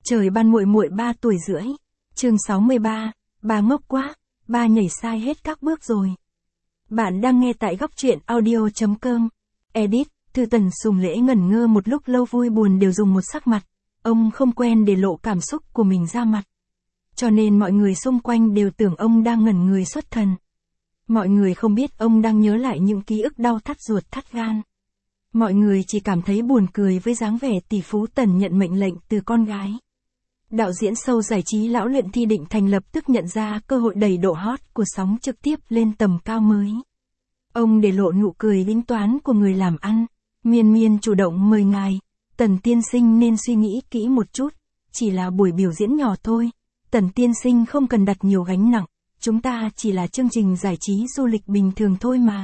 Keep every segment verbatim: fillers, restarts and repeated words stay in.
Trời ban muội muội ba tuổi rưỡi. Chương sáu mươi ba, ba ngốc quá, ba nhảy sai hết các bước rồi. Bạn đang nghe tại góc truyện audio chấm com. Edit, Thư Tần Sùng Lễ ngẩn ngơ một lúc lâu, vui buồn đều dùng một sắc mặt. Ông không quen để lộ cảm xúc của mình ra mặt. Cho nên mọi người xung quanh đều tưởng ông đang ngẩn người xuất thần. Mọi người không biết ông đang nhớ lại những ký ức đau thắt ruột thắt gan. Mọi người chỉ cảm thấy buồn cười với dáng vẻ tỷ phú Tần nhận mệnh lệnh từ con gái. Đạo diễn show giải trí Lão Luyện Thi Định Thành lập tức nhận ra cơ hội đẩy độ hot của sóng trực tiếp lên tầm cao mới. Ông để lộ nụ cười tính toán của người làm ăn. Miên Miên chủ động mời ngài, Tần tiên sinh nên suy nghĩ kỹ một chút, chỉ là buổi biểu diễn nhỏ thôi. Tần tiên sinh không cần đặt nhiều gánh nặng, chúng ta chỉ là chương trình giải trí du lịch bình thường thôi mà.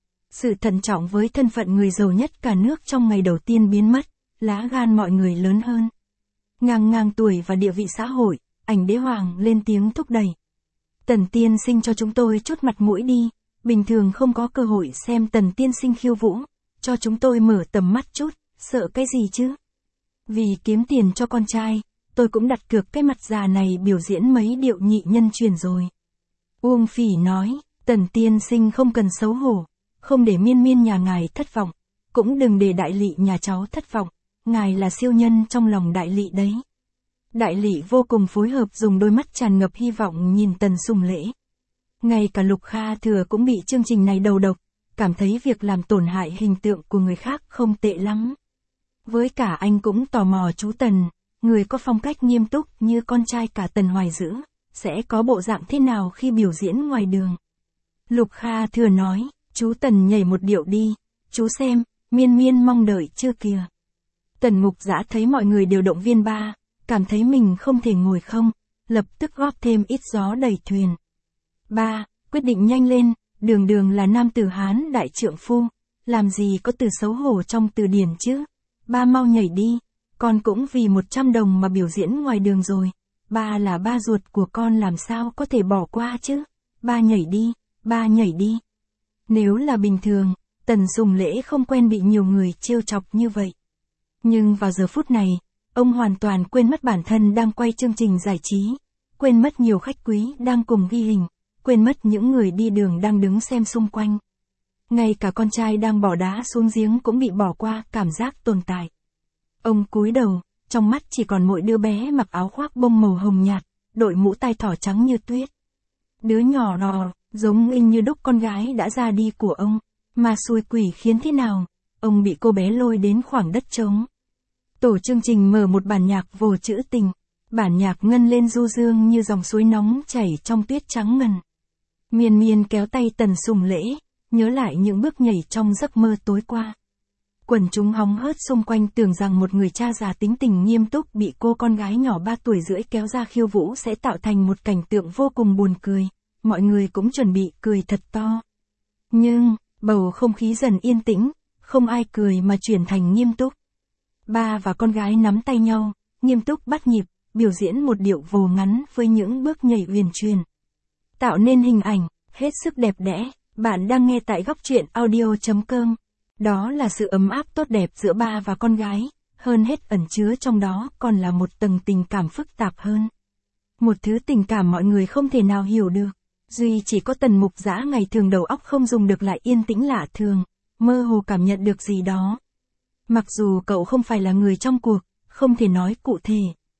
Sự thận trọng với thân phận người giàu nhất cả nước trong ngày đầu tiên biến mất, lá gan mọi người lớn hơn. Ngang ngang tuổi và địa vị xã hội, ảnh đế hoàng lên tiếng thúc đẩy. Tần tiên sinh cho chúng tôi chút mặt mũi đi, bình thường không có cơ hội xem Tần tiên sinh khiêu vũ, cho chúng tôi mở tầm mắt chút, sợ cái gì chứ? Vì kiếm tiền cho con trai, tôi cũng đặt cược cái mặt già này biểu diễn mấy điệu nhị nhân truyền rồi. Uông Phỉ nói, Tần tiên sinh không cần xấu hổ, không để Miên Miên nhà ngài thất vọng, cũng đừng để đại lị nhà cháu thất vọng, ngài là siêu nhân trong lòng đại lị đấy. Đại lị vô cùng phối hợp, dùng đôi mắt tràn ngập hy vọng nhìn Tần Sùng Lễ. Ngay cả Lục Kha Thừa cũng bị chương trình này đầu độc, cảm thấy việc làm tổn hại hình tượng của người khác không tệ lắm. Với cả anh cũng tò mò chú Tần, người có phong cách nghiêm túc như con trai cả Tần Hoài Dữ, sẽ có bộ dạng thế nào khi biểu diễn ngoài đường. Lục Kha Thừa nói, chú Tần nhảy một điệu đi, chú xem, Miên Miên mong đợi chưa kìa. Tần Mục Dã thấy mọi người đều động viên ba, cảm thấy mình không thể ngồi không, lập tức góp thêm ít gió đẩy thuyền. Ba, quyết định nhanh lên, đường đường là nam tử Hán đại trượng phu, làm gì có từ xấu hổ trong từ điển chứ. Ba mau nhảy đi, con cũng vì một trăm đồng mà biểu diễn ngoài đường rồi. Ba là ba ruột của con, làm sao có thể bỏ qua chứ. Ba nhảy đi, ba nhảy đi. Nếu là bình thường, Tần Sùng Lễ không quen bị nhiều người trêu chọc như vậy. Nhưng vào giờ phút này, ông hoàn toàn quên mất bản thân đang quay chương trình giải trí, quên mất nhiều khách quý đang cùng ghi hình, quên mất những người đi đường đang đứng xem xung quanh. Ngay cả con trai đang bỏ đá xuống giếng cũng bị bỏ qua, cảm giác tồn tại. Ông cúi đầu, trong mắt chỉ còn mỗi đứa bé mặc áo khoác bông màu hồng nhạt, đội mũ tai thỏ trắng như tuyết. Đứa nhỏ nọ, giống y như đúc con gái đã ra đi của ông, mà xui quỷ khiến thế nào, ông bị cô bé lôi đến khoảng đất trống. Tổ chương trình mở một bản nhạc vô trữ tình, bản nhạc ngân lên du dương như dòng suối nóng chảy trong tuyết trắng ngần. Miên Miên kéo tay Tần Sùng Lễ, nhớ lại những bước nhảy trong giấc mơ tối qua. Quần chúng hóng hớt xung quanh tưởng rằng một người cha già tính tình nghiêm túc bị cô con gái nhỏ ba tuổi rưỡi kéo ra khiêu vũ sẽ tạo thành một cảnh tượng vô cùng buồn cười, mọi người cũng chuẩn bị cười thật to. Nhưng, bầu không khí dần yên tĩnh, không ai cười mà chuyển thành nghiêm túc. Ba và con gái nắm tay nhau, nghiêm túc bắt nhịp, biểu diễn một điệu vồ ngắn với những bước nhảy uyển chuyển, tạo nên hình ảnh hết sức đẹp đẽ. Bạn đang nghe tại góc truyện audio chấm com. Đó là sự ấm áp tốt đẹp giữa ba và con gái, hơn hết ẩn chứa trong đó còn là một tầng tình cảm phức tạp hơn. Một thứ tình cảm mọi người không thể nào hiểu được. Duy chỉ có Tần Mục Dã ngày thường đầu óc không dùng được lại yên tĩnh lạ thường, mơ hồ cảm nhận được gì đó. Mặc dù cậu không phải là người trong cuộc, không thể nói cụ thể.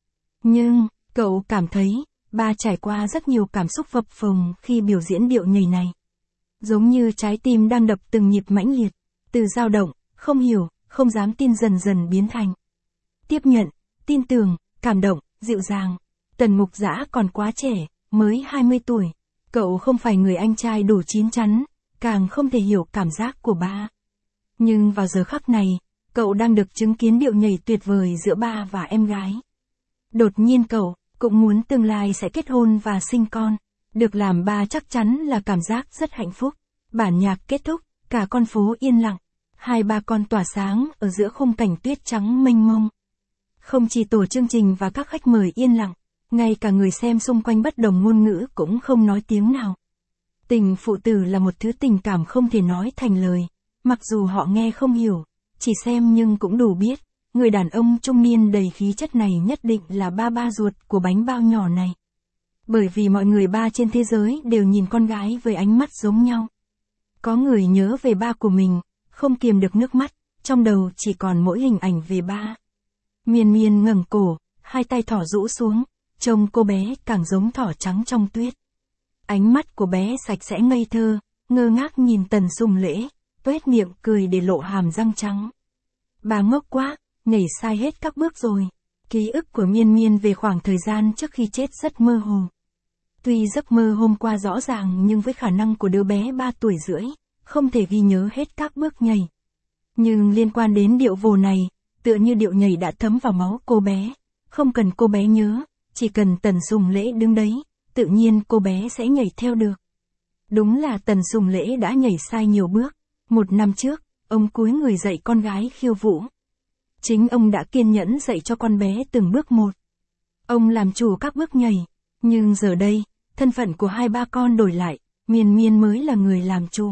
Nhưng, cậu cảm thấy, ba trải qua rất nhiều cảm xúc phập phồng khi biểu diễn điệu nhảy này. Giống như trái tim đang đập từng nhịp mãnh liệt, từ dao động, không hiểu, không dám tin dần dần biến thành tiếp nhận, tin tưởng, cảm động, dịu dàng. Tần Mục Dã còn quá trẻ, mới hai mươi tuổi. Cậu không phải người anh trai đủ chín chắn, càng không thể hiểu cảm giác của ba. Nhưng vào giờ khắc này, cậu đang được chứng kiến điệu nhảy tuyệt vời giữa ba và em gái. Đột nhiên cậu cũng muốn tương lai sẽ kết hôn và sinh con. Được làm ba chắc chắn là cảm giác rất hạnh phúc. Bản nhạc kết thúc, cả con phố yên lặng. Hai ba con tỏa sáng ở giữa khung cảnh tuyết trắng mênh mông. Không chỉ tổ chương trình và các khách mời yên lặng, ngay cả người xem xung quanh bất đồng ngôn ngữ cũng không nói tiếng nào. Tình phụ tử là một thứ tình cảm không thể nói thành lời, mặc dù họ nghe không hiểu, chỉ xem nhưng cũng đủ biết, người đàn ông trung niên đầy khí chất này nhất định là ba ba ruột của bánh bao nhỏ này. Bởi vì mọi người ba trên thế giới đều nhìn con gái với ánh mắt giống nhau. Có người nhớ về ba của mình, không kiềm được nước mắt, trong đầu chỉ còn mỗi hình ảnh về ba. Miên Miên ngẩng cổ, hai tay thỏ rũ xuống, trông cô bé càng giống thỏ trắng trong tuyết. Ánh mắt của bé sạch sẽ ngây thơ, ngơ ngác nhìn Tần Sùng Lễ, tuét miệng cười để lộ hàm răng trắng. Bà ngốc quá, nhảy sai hết các bước rồi. Ký ức của Miên Miên về khoảng thời gian trước khi chết rất mơ hồ. Tuy giấc mơ hôm qua rõ ràng nhưng với khả năng của đứa bé ba tuổi rưỡi, không thể ghi nhớ hết các bước nhảy. Nhưng liên quan đến điệu vồ này, tựa như điệu nhảy đã thấm vào máu cô bé. Không cần cô bé nhớ, chỉ cần Tần Sùng Lễ đứng đấy, tự nhiên cô bé sẽ nhảy theo được. Đúng là Tần Sùng Lễ đã nhảy sai nhiều bước. Một năm trước, ông cúi người dạy con gái khiêu vũ. Chính ông đã kiên nhẫn dạy cho con bé từng bước một. Ông làm chủ các bước nhảy. Nhưng giờ đây, thân phận của hai ba con đổi lại, Miên Miên mới là người làm chủ.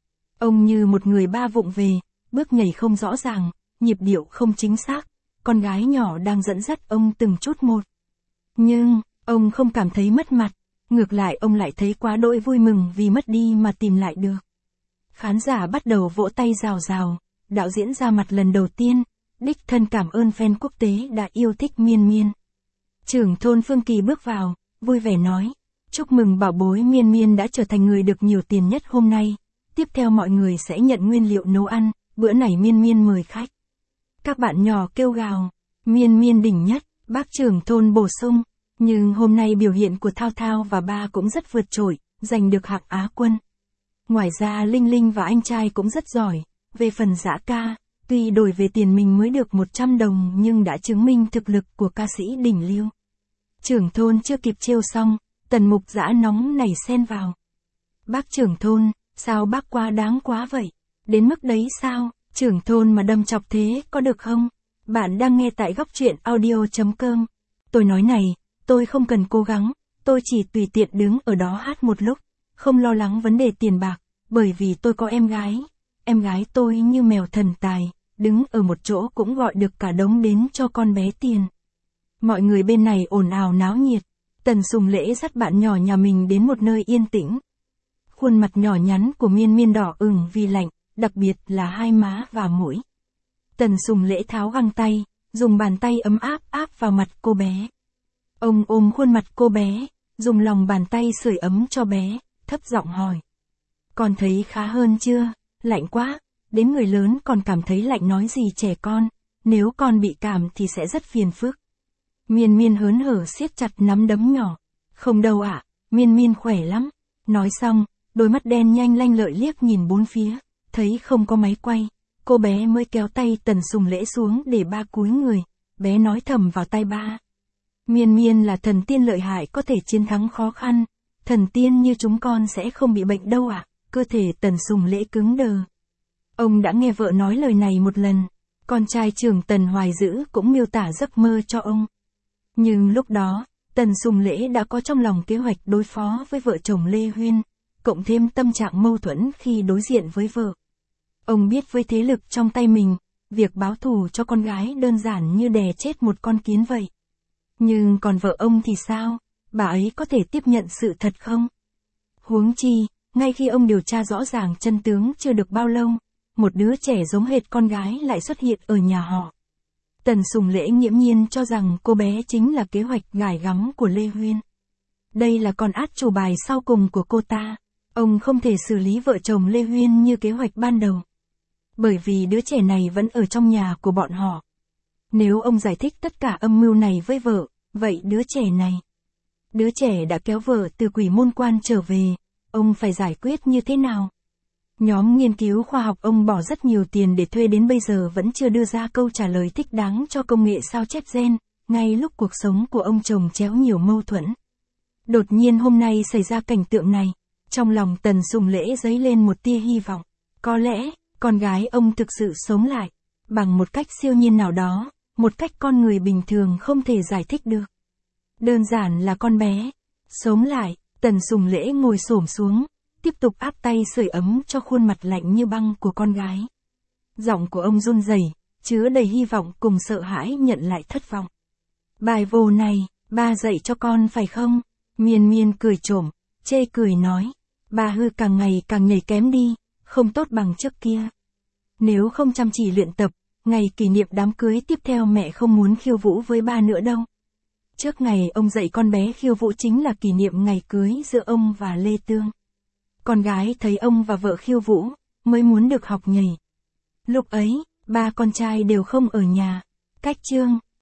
Ông như một người ba vụng về, bước nhảy không rõ ràng, nhịp điệu không chính xác, con gái nhỏ đang dẫn dắt ông từng chút một. Nhưng, ông không cảm thấy mất mặt, ngược lại ông lại thấy quá đỗi vui mừng vì mất đi mà tìm lại được. Khán giả bắt đầu vỗ tay rào rào, đạo diễn ra mặt lần đầu tiên, đích thân cảm ơn fan quốc tế đã yêu thích Miên Miên. Trưởng thôn Phương Kỳ bước vào, vui vẻ nói, chúc mừng bảo bối Miên Miên đã trở thành người được nhiều tiền nhất hôm nay, tiếp theo mọi người sẽ nhận nguyên liệu nấu ăn, bữa này Miên Miên mời khách. Các bạn nhỏ kêu gào, Miên Miên đỉnh nhất, bác trưởng thôn bổ sung, nhưng hôm nay biểu hiện của Thao Thao và ba cũng rất vượt trội, giành được hạng Á quân. Ngoài ra Linh Linh và anh trai cũng rất giỏi, về phần Dã Ca, tuy đổi về tiền mình mới được một trăm đồng nhưng đã chứng minh thực lực của ca sĩ đỉnh lưu. Trưởng thôn chưa kịp trêu xong, Tần Mục Dã nóng nảy xen vào. Bác trưởng thôn, sao bác quá đáng quá vậy? Đến mức đấy sao? Trưởng thôn mà đâm chọc thế có được không? Bạn đang nghe tại góc truyện audio chấm com. Tôi nói này, tôi không cần cố gắng, tôi chỉ tùy tiện đứng ở đó hát một lúc, không lo lắng vấn đề tiền bạc, bởi vì tôi có em gái. Em gái tôi như mèo thần tài, đứng ở một chỗ cũng gọi được cả đống đến cho con bé tiền. Mọi người bên này ồn ào náo nhiệt, Tần Sùng Lễ dắt bạn nhỏ nhà mình đến một nơi yên tĩnh. Khuôn mặt nhỏ nhắn của Miên Miên đỏ ửng vì lạnh, đặc biệt là hai má và mũi. Tần Sùng Lễ tháo găng tay, dùng bàn tay ấm áp áp vào mặt cô bé. Ông ôm khuôn mặt cô bé, dùng lòng bàn tay sưởi ấm cho bé, thấp giọng hỏi. Con thấy khá hơn chưa? Lạnh quá, đến người lớn còn cảm thấy lạnh nói gì trẻ con, nếu con bị cảm thì sẽ rất phiền phức. Miên Miên hớn hở siết chặt nắm đấm nhỏ. Không đâu ạ, à, Miên Miên khỏe lắm. Nói xong, đôi mắt đen nhanh lanh lợi liếc nhìn bốn phía, thấy không có máy quay, cô bé mới kéo tay Tần Sùng Lễ xuống để ba cúi người, bé nói thầm vào tai ba. Miên Miên là thần tiên lợi hại có thể chiến thắng khó khăn, thần tiên như chúng con sẽ không bị bệnh đâu ạ. À? Cơ thể Tần Sùng Lễ cứng đờ. Ông đã nghe vợ nói lời này một lần, con trai trưởng Tần Hoài Dữ cũng miêu tả giấc mơ cho ông. Nhưng lúc đó, Tần Sùng Lễ đã có trong lòng kế hoạch đối phó với vợ chồng Lê Huyên, cộng thêm tâm trạng mâu thuẫn khi đối diện với vợ. Ông biết với thế lực trong tay mình, việc báo thù cho con gái đơn giản như đè chết một con kiến vậy. Nhưng còn vợ ông thì sao? Bà ấy có thể tiếp nhận sự thật không? Huống chi, ngay khi ông điều tra rõ ràng chân tướng chưa được bao lâu, một đứa trẻ giống hệt con gái lại xuất hiện ở nhà họ. Tần Sùng Lễ nghiễm nhiên cho rằng cô bé chính là kế hoạch gài gắm của Lê Huyên. Đây là con át chủ bài sau cùng của cô ta. Ông không thể xử lý vợ chồng Lê Huyên như kế hoạch ban đầu. Bởi vì đứa trẻ này vẫn ở trong nhà của bọn họ. Nếu ông giải thích tất cả âm mưu này với vợ, vậy đứa trẻ này, đứa trẻ đã kéo vợ từ Quỷ Môn Quan trở về, ông phải giải quyết như thế nào? Nhóm nghiên cứu khoa học ông bỏ rất nhiều tiền để thuê đến bây giờ vẫn chưa đưa ra câu trả lời thích đáng cho công nghệ sao chép gen, ngay lúc cuộc sống của ông chồng chéo nhiều mâu thuẫn. Đột nhiên hôm nay xảy ra cảnh tượng này, trong lòng Tần Sùng Lễ dấy lên một tia hy vọng. Có lẽ, con gái ông thực sự sống lại, bằng một cách siêu nhiên nào đó, một cách con người bình thường không thể giải thích được. Đơn giản là con bé sống lại. Tần Sùng Lễ ngồi xổm xuống, tiếp tục áp tay sưởi ấm cho khuôn mặt lạnh như băng của con gái. Giọng của ông run rẩy, chứa đầy hy vọng cùng sợ hãi nhận lại thất vọng. Bài vồ này, ba dạy cho con phải không? Miên Miên cười trộm, chê cười nói. Ba hư càng ngày càng nhảy kém đi, không tốt bằng trước kia. Nếu không chăm chỉ luyện tập, ngày kỷ niệm đám cưới tiếp theo mẹ không muốn khiêu vũ với ba nữa đâu. Trước ngày ông dạy con bé khiêu vũ chính là kỷ niệm ngày cưới giữa ông và Lê Tương. Con gái thấy ông và vợ khiêu vũ, mới muốn được học nhảy. Lúc ấy, ba con trai đều không ở nhà. Cách chương